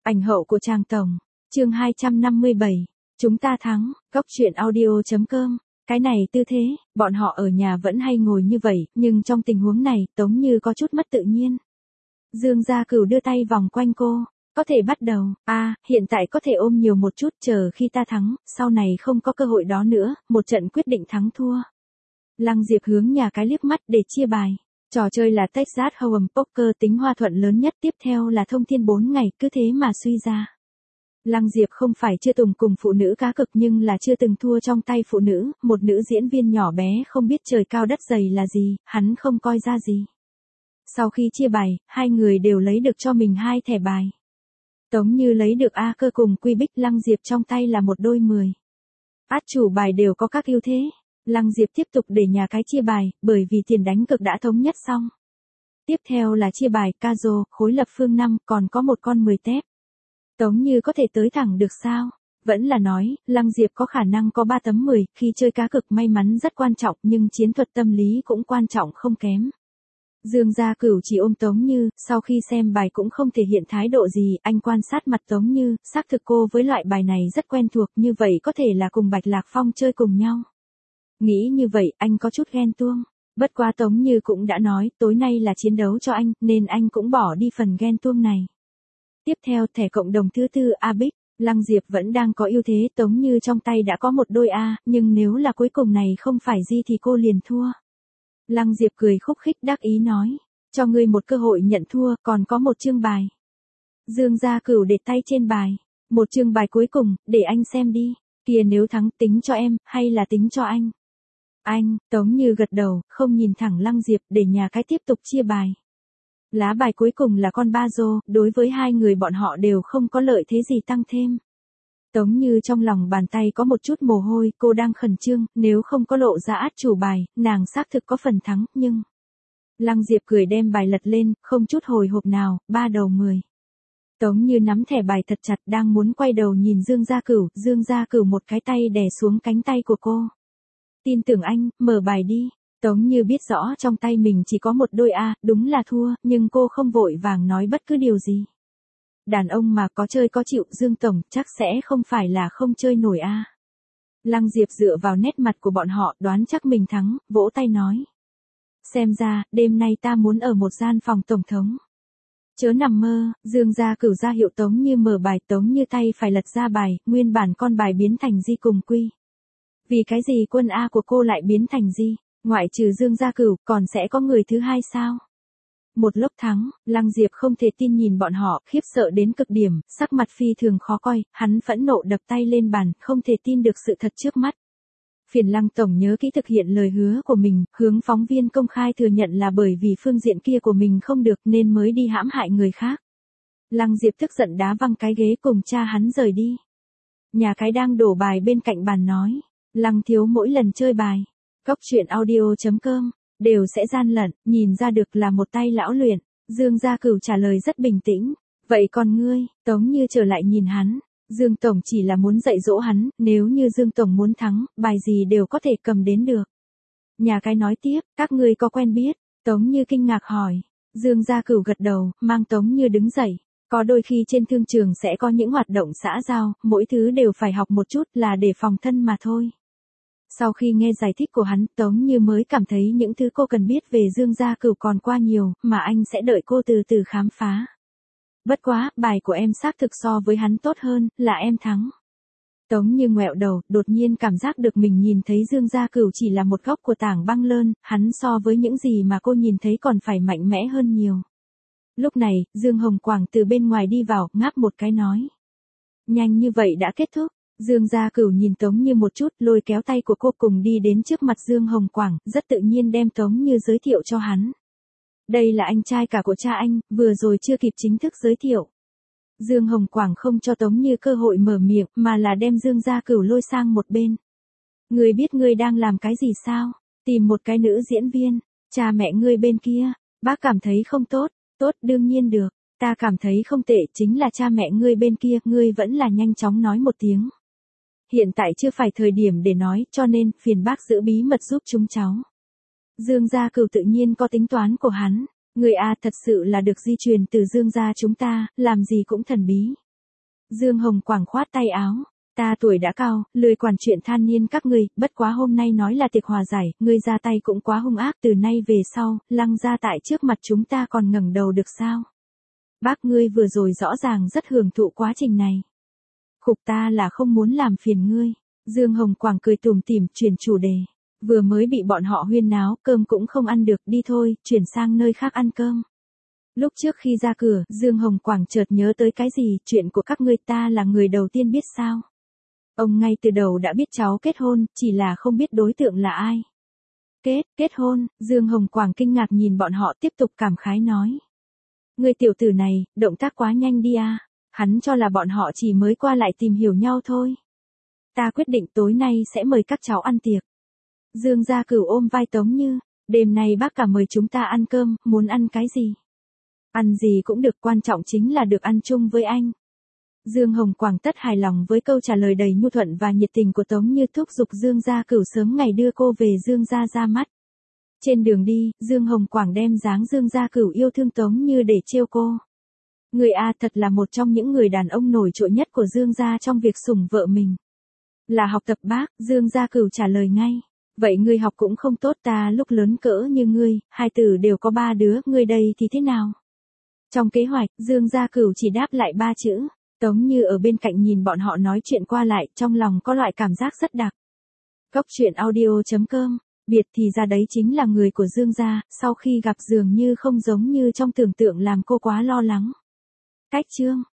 Ảnh hậu của Tràng Tổng. Chương 257. Chúng ta thắng. Góc truyện audio.com. Cái này tư thế, bọn họ ở nhà vẫn hay ngồi như vậy, nhưng trong tình huống này, Tống Như có chút mất tự nhiên. Dương Gia Cửu đưa tay vòng quanh cô. Có thể bắt đầu, hiện tại có thể ôm nhiều một chút, chờ khi ta thắng, sau này không có cơ hội đó nữa, một trận quyết định thắng thua. Lăng Diệp hướng nhà cái liếc mắt để chia bài. Trò chơi là Texas Hold'em Poker, tính hòa thuận lớn nhất, tiếp theo là thông thiên 4 ngày, cứ thế mà suy ra. Lăng Diệp không phải chưa từng cùng phụ nữ cá cược nhưng là chưa từng thua trong tay phụ nữ, một nữ diễn viên nhỏ bé không biết trời cao đất dày là gì, hắn không coi ra gì. Sau khi chia bài, hai người đều lấy được cho mình 2 thẻ bài. Tống Như lấy được A cơ cùng Quy Bích, Lăng Diệp trong tay là một đôi 10. Át chủ bài đều có các ưu thế. Lăng Diệp tiếp tục để nhà cái chia bài, bởi vì tiền đánh cược đã thống nhất xong. Tiếp theo là chia bài, Cazo, khối lập phương 5, còn có một con 10 tép. Tống Như có thể tới thẳng được sao? Vẫn là nói, Lăng Diệp có khả năng có 3 tấm 10, khi chơi cá cược may mắn rất quan trọng nhưng chiến thuật tâm lý cũng quan trọng không kém. Dương Gia Cửu chỉ ôm Tống Như, sau khi xem bài cũng không thể hiện thái độ gì, anh quan sát mặt Tống Như, xác thực cô với loại bài này rất quen thuộc, như vậy có thể là cùng Bạch Lạc Phong chơi cùng nhau. Nghĩ như vậy, anh có chút ghen tuông. Bất quá Tống Như cũng đã nói, tối nay là chiến đấu cho anh, nên anh cũng bỏ đi phần ghen tuông này. Tiếp theo thẻ cộng đồng thứ tư A Bích, Lăng Diệp vẫn đang có ưu thế, Tống Như trong tay đã có một đôi A, nhưng nếu là cuối cùng này không phải Di thì cô liền thua. Lăng Diệp cười khúc khích đắc ý nói, cho ngươi một cơ hội nhận thua, còn có một chương bài. Dương Gia Cửu để tay trên bài, một chương bài cuối cùng, để anh xem đi, kia nếu thắng tính cho em, hay là tính cho anh? Anh, Tống Như gật đầu, không nhìn thẳng Lăng Diệp, để nhà cái tiếp tục chia bài. Lá bài cuối cùng là con ba rô, đối với hai người bọn họ đều không có lợi thế gì tăng thêm. Tống Như trong lòng bàn tay có một chút mồ hôi, cô đang khẩn trương, nếu không có lộ ra át chủ bài, nàng xác thực có phần thắng, nhưng... Lăng Diệp cười đem bài lật lên, không chút hồi hộp nào, 3 đầu 10. Tống Như nắm thẻ bài thật chặt, đang muốn quay đầu nhìn Dương Gia Cửu một cái tay đè xuống cánh tay của cô. Tin tưởng anh, mở bài đi. Tống Như biết rõ trong tay mình chỉ có một đôi A, đúng là thua, nhưng cô không vội vàng nói bất cứ điều gì. Đàn ông mà có chơi có chịu, Dương Tổng chắc sẽ không phải là không chơi nổi A. Lăng Diệp dựa vào nét mặt của bọn họ, đoán chắc mình thắng, vỗ tay nói. Xem ra, đêm nay ta muốn ở một gian phòng tổng thống. Chớ nằm mơ, Dương Gia Cửu ra hiệu Tống Như mở bài, Tống Như tay phải lật ra bài, nguyên bản con bài biến thành Di cùng Quy. Vì cái gì quân A của cô lại biến thành Di? Ngoại trừ Dương Gia Cửu, còn sẽ có người thứ hai sao? Một lúc thắng, Lăng Diệp không thể tin nhìn bọn họ, khiếp sợ đến cực điểm, sắc mặt phi thường khó coi, hắn phẫn nộ đập tay lên bàn, không thể tin được sự thật trước mắt. Phiền Lăng Tổng nhớ kỹ thực hiện lời hứa của mình, hướng phóng viên công khai thừa nhận là bởi vì phương diện kia của mình không được nên mới đi hãm hại người khác. Lăng Diệp tức giận đá văng cái ghế cùng cha hắn rời đi. Nhà cái đang đổ bài bên cạnh bàn nói, Lăng thiếu mỗi lần chơi bài, góc truyện audio.com, đều sẽ gian lận, nhìn ra được là một tay lão luyện. Dương Gia Cửu trả lời rất bình tĩnh, vậy còn ngươi? Tống Như trở lại nhìn hắn, Dương Tổng chỉ là muốn dạy dỗ hắn, nếu như Dương Tổng muốn thắng, bài gì đều có thể cầm đến được. Nhà cái nói tiếp, các ngươi có quen biết? Tống Như kinh ngạc hỏi. Dương Gia Cửu gật đầu, mang Tống Như đứng dậy. Có đôi khi trên thương trường sẽ có những hoạt động xã giao, mỗi thứ đều phải học một chút là để phòng thân mà thôi. Sau khi nghe giải thích của hắn, Tống Như mới cảm thấy những thứ cô cần biết về Dương Gia Cửu còn qua nhiều, mà anh sẽ đợi cô từ từ khám phá. Bất quá, bài của em xác thực so với hắn tốt hơn, là em thắng. Tống Như ngoẹo đầu, đột nhiên cảm giác được mình nhìn thấy Dương Gia Cửu chỉ là một góc của tảng băng lơn, hắn so với những gì mà cô nhìn thấy còn phải mạnh mẽ hơn nhiều. Lúc này, Dương Hồng Quảng từ bên ngoài đi vào, ngáp một cái nói. Nhanh như vậy đã kết thúc. Dương Gia Cửu nhìn Tống Như một chút, lôi kéo tay của cô cùng đi đến trước mặt Dương Hồng Quảng, rất tự nhiên đem Tống Như giới thiệu cho hắn. Đây là anh trai cả của cha anh, vừa rồi chưa kịp chính thức giới thiệu. Dương Hồng Quảng không cho Tống Như cơ hội mở miệng, mà là đem Dương Gia Cửu lôi sang một bên. Ngươi biết ngươi đang làm cái gì sao? Tìm một cái nữ diễn viên, cha mẹ ngươi bên kia, bác cảm thấy không tốt, tốt đương nhiên được, ta cảm thấy không tệ, chính là cha mẹ ngươi bên kia, ngươi vẫn là nhanh chóng nói một tiếng. Hiện tại chưa phải thời điểm để nói, cho nên, phiền bác giữ bí mật giúp chúng cháu. Dương Gia Cửu tự nhiên có tính toán của hắn. Người A thật sự là được di truyền từ Dương gia chúng ta, làm gì cũng thần bí. Dương Hồng Quảng khoát tay áo. Ta tuổi đã cao, lười quản chuyện than niên các ngươi, bất quá hôm nay nói là tiệc hòa giải, ngươi ra tay cũng quá hung ác, từ nay về sau, Lăng gia tại trước mặt chúng ta còn ngẩng đầu được sao? Bác ngươi vừa rồi rõ ràng rất hưởng thụ quá trình này. Khục, ta là không muốn làm phiền ngươi. Dương Hồng Quảng cười tủm tỉm chuyển chủ đề. Vừa mới bị bọn họ huyên náo, cơm cũng không ăn được, đi thôi, chuyển sang nơi khác ăn cơm. Lúc trước khi ra cửa, Dương Hồng Quảng chợt nhớ tới cái gì, chuyện của các ngươi ta là người đầu tiên biết sao. Ông ngay từ đầu đã biết cháu kết hôn, chỉ là không biết đối tượng là ai. Kết hôn, Dương Hồng Quảng kinh ngạc nhìn bọn họ tiếp tục cảm khái nói. Người tiểu tử này, động tác quá nhanh đi à, hắn cho là bọn họ chỉ mới qua lại tìm hiểu nhau thôi. Ta quyết định tối nay sẽ mời các cháu ăn tiệc. Dương Gia Cửu ôm vai Tống Như, đêm nay bác cả mời chúng ta ăn cơm, muốn ăn cái gì? Ăn gì cũng được, quan trọng chính là được ăn chung với anh. Dương Hồng Quảng tất hài lòng với câu trả lời đầy nhu thuận và nhiệt tình của Tống Như, thúc giục Dương Gia Cửu sớm ngày đưa cô về Dương Gia ra mắt. Trên đường đi, Dương Hồng Quảng đem dáng Dương Gia Cửu yêu thương Tống Như để trêu cô. Người A thật là một trong những người đàn ông nổi trội nhất của Dương Gia trong việc sủng vợ mình. Là học tập bác, Dương Gia Cửu trả lời ngay. Vậy ngươi học cũng không tốt, ta lúc lớn cỡ như ngươi, hai tử đều có 3 đứa, ngươi đây thì thế nào? Trong kế hoạch, Dương Gia Cửu chỉ đáp lại 3 chữ. Tống Như ở bên cạnh nhìn bọn họ nói chuyện qua lại, trong lòng có loại cảm giác rất đặc. Cốc truyện audio.com, biệt thì ra đấy chính là người của Dương Gia, sau khi gặp dường như không giống như trong tưởng tượng làm cô quá lo lắng. Cách chương